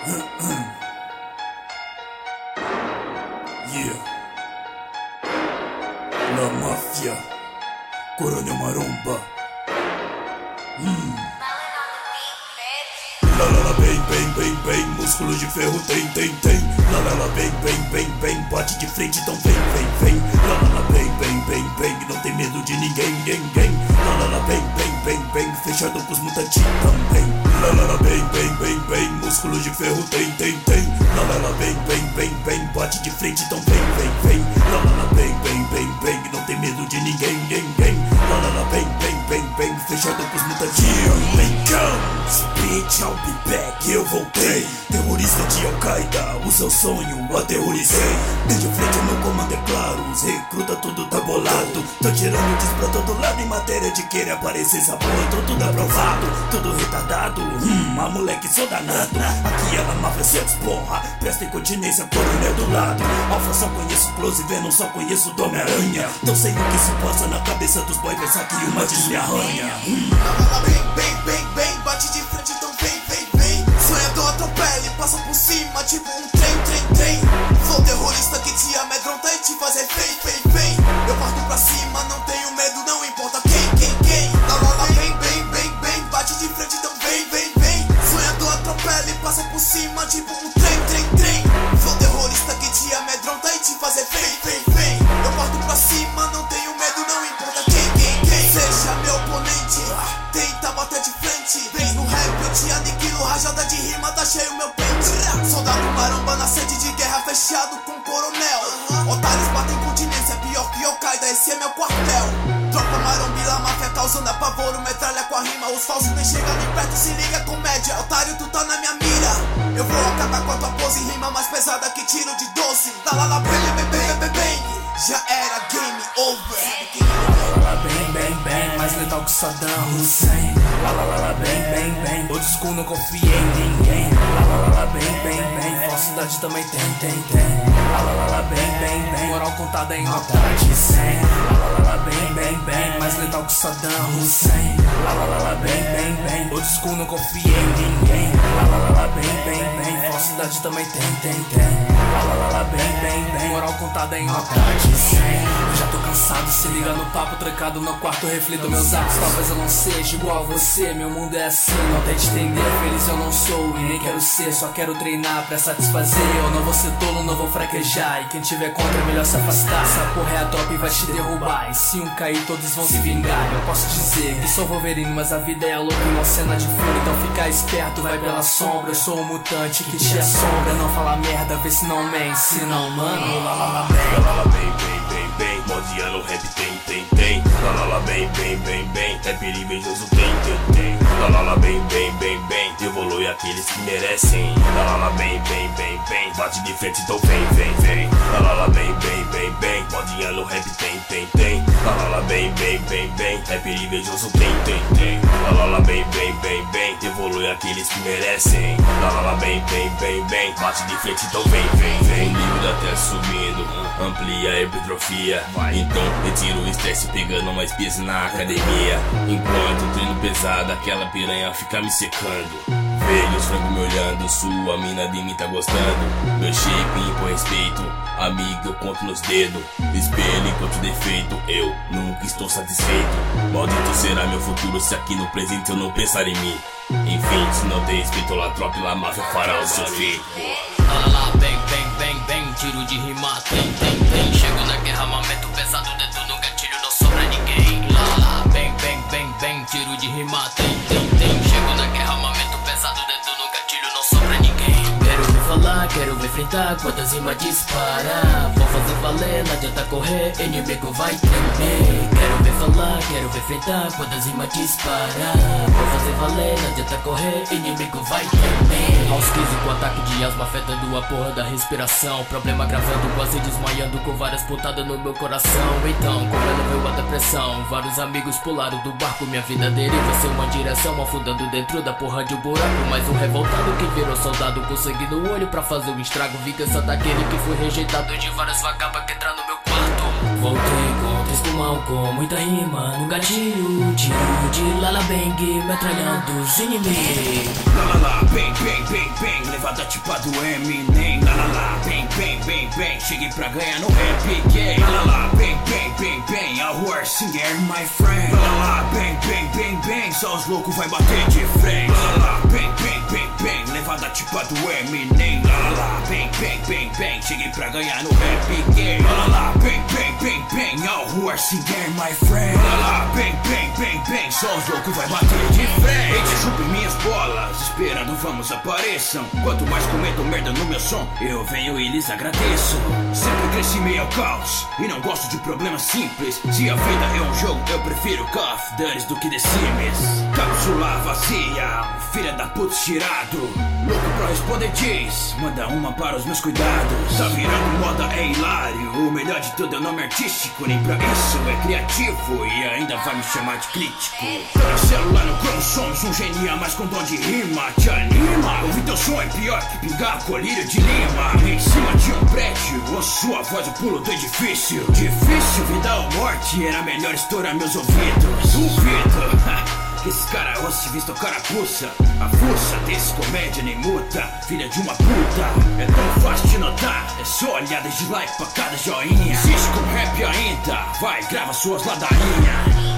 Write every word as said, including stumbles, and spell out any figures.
Yeah. La Máfia, Coronel Maromba. Hum. La la la bem, bem, bem, bem, músculo de ferro tem, tem, tem. La la la bem, bem, bem, bem, bate de frente, então vem, vem, vem. La la la bem, bem, bem, bem, não tem medo de ninguém, ninguém. La la la bem, bem, bem, bem, fechado com os mutantes também. La la la bem, bem, bem, bem, músculo de ferro tem, tem, tem. La la la bem, bem, bem, bem, bate de frente, então vem, vem, vem. La la la bem, bem, bem, bem, não tem medo de ninguém, ninguém. La la la bem, bem, bem, bem, fechado com os mutantes. Here comes, bitch, I'll be back, eu voltei. Terrorista de Al-Qaeda, o seu sonho aterrorizei. Desde frente meu comando é claro, os recruta tudo tá bolado. Tô tirando disso pra todo lado em matéria de querer aparecer essa porra. Então tudo aprovado, tudo retardado. Hum, a moleque sou danado. Aqui ela máfia se porra. Presta incontinência, coronel do lado. Alfa só conheço Close, Venom só conheço do Homem-Aranha. Não sei o que se passa na cabeça dos boys, pensar que uma diz me arranha. Hum. Bem, bem, bem, bem, bate de frente, então vem, vem, vem. Sonhador atropela e passa por cima, tipo um trem, trem, trem. Sou terrorista que te amedronta e te faz refém, vem, vem. Eu parto pra cima, não tenho medo, não importa quem, quem, quem. Lá, lá, lá, bem, bem, bem, bem, bate de frente, então vem, vem, vem. Sonhador atropela e passa por cima, tipo um trem, trem, trem. Sou terrorista que te amedronta e te faz refém, vem, vem. Eu parto pra cima, não tenho medo, não importa quem, quem, quem. Seja meu oponente, tenta bater de frente. Vem no rap, eu te aniquilo, rajada de rima, tá cheio meu pente. Soldado maromba na sede de guerra, fechado com coronel. Otários batem continência, pior que Al-Qaeda, esse é meu quartel. Tropa marombila, máfia causando apavoro, metralha com a rima. Os falsos nem chegam nem perto, se liga comédia. Otário, tu tá na minha mira. Eu vou acabar com a tua pose, rima mais pesada que tiro de doce. Lá lá lá, bem, bem, bem, bem, bem. Já era game over. Lá, bem, bem, bem, mais letal que Saddam Hussein. Lá, lá, lá, lá, bem, bem, bem, old school não confia em ninguém. Lá, lá, lá, lá, bem, bem, bem, falsidade também tem, tem, tem. Lá, lá, lá, lá, bem, bem, bem, moral contada em nota de cem. Lá, lá, lá, lá, bem, bem, bem, mais letal que Saddam Hussein. Lá, lá, lá, lá, bem, bem, bem, old school não confia em ninguém. Lá, lá, lá, lá, bem, bem, bem, falsidade também tem, tem, tem. Lá, lá, lá, lá, bem, bem, bem, moral contada em nota de cem. Eu já tô cansado, se liga no papo, trancado no quarto, reflito meus atos. Talvez eu não seja igual a você, meu mundo é assim, não tente entender. Feliz eu não sou e nem quero ser, só quero treinar pra satisfazer. Eu não vou ser tolo, não vou fraquejar, e quem tiver contra é melhor se afastar. Essa porra é a top e vai te derrubar, e se um cair todos vão se vingar. Eu posso dizer que sou Wolverine, mas a vida é louca e uma cena de fúria. Então fica esperto, vai pela sombra. Eu sou o mutante que te assombra. Não fala merda, vê se não mente, se não mano. Lá lá lá bem, lá lá bem, bem, bem, bem. Modiano rap tem, tem, tem. Lá lá lá bem, bem, bem, bem. É perigo invejoso tem, tem, tem. Lá lá lá bem, bem, bem, bem. Evolui aqueles que merecem. Lá lá lá bem, bem, bem, bem. Bate de frente, então vem, vem, vem. Lá lá lá bem, bem, bem, bem. Modiano rap tem, tem, tem. Lá lá lá bem, bem, bem, bem. É perigo invejoso tem, tem, tem. Lá lá lá bem, bem, bem, bem. Evolui aqueles que merecem. Lá lá lá bem, bem, bem, bem. Bate de frente, então vem, vem, vem. O nível da terra subindo, amplia a hipertrofia. Então retiro o estresse pegando mais peso na academia. Enquanto treino pesado, aquela piranha fica me secando. Vejo os frangos me olhando, sua mina de mim tá gostando. Meu shape impõe respeito, amigo eu conto nos dedos. Espelho enquanto defeito, eu nunca estou satisfeito. Maldito será meu futuro se aqui no presente eu não pensar em mim. Enfim, se não tem respeito, lá tropa e lá máfia fará o seu feito. Lá lá lá, bem, bem, bem, bem, tiro de rima, tem, tem, tem. Chego na guerra, momento pesado, dedo no gatilho, não sobra ninguém. Lá lá lá, bem, bem, bem, bem, tiro de rima, tem, tem, tem. Chego na guerra, momento pesado, dedo no gatilho, não sobra ninguém. Quero ver falar, quero ver enfrentar, quantas rimas disparar. Vou fazer valer, não adianta correr, inimigo vai tremer. Quero ver falar, quero ver enfrentar, quantas rimas disparar. Vou fazer valer, não adianta correr, inimigo vai tremer. Aos quinze com ataque de asma afetando a porra da respiração. Problema gravando, quase desmaiando com várias pontadas no meu coração. Então, como ela veio a depressão, vários amigos pularam do barco. Minha vida deriva sem uma direção, afundando dentro da porra de um buraco. Mais um revoltado que virou soldado com sangue no olho pra fazer um estrago. Vingança daquele que foi rejeitado de várias vagabas que entrar no meu quarto. Voltei com três pulmão com muita rima no gatilho. Tiro de lala bang, metralhando os inimigos. Lá lá lá, bem, bem, bem, bem. Levada levada tipo a do Eminem. Lá lá lá, bem, bem, bem, bem, cheguei pra ganhar no rap game. Lá lá lá, bem, bem, bem, bem, a horse singer my friend. Lá lá lá, bem, bem, bem, bem, só os loucos vai bater de frente. Lá lá lá, bem, bem, bem, bem, levada tipo a do Eminem. Lá lá lá, bem, bem, bem, bem, cheguei pra ganhar no rap game. Lá lá lá, bem, bem, bem, bem, a horse singer my friend. Lá lá lá, bem, bem, bem, bem, só os loucos vai bater de frente. Eles chupem minhas bolas, esperando vamos apareçam. Quanto mais cometo merda no meu som, eu venho e lhes agradeço. Sempre cresci meio ao caos e não gosto de problemas simples. Se a vida é um jogo, eu prefiro Call of Duty do que The Sims. Cápsula vazia, filha da puta tirado. Louco pra responder diz, manda uma para os meus cuidados. Tá virando moda, é hilário. O melhor de tudo é o nome artístico. Nem pra isso é criativo e ainda vai me chamar de crítico. Tô na célula no cromossomos, um genia mas com dom de rima. Te anima, ouvir teu som é pior que pingar colírio de lima. Em cima de um prédio, ouço sua voz, o pulo do edifício. Difícil, vida ou morte, era melhor estourar meus ouvidos. Duvido, que esse cara ouça e vista o carapuça. A força desse comédia nem muta, filha de uma puta. É tão fácil de notar, é só olhar desde like pra cada joinha. Existe com rap ainda, vai, grava suas ladainhas.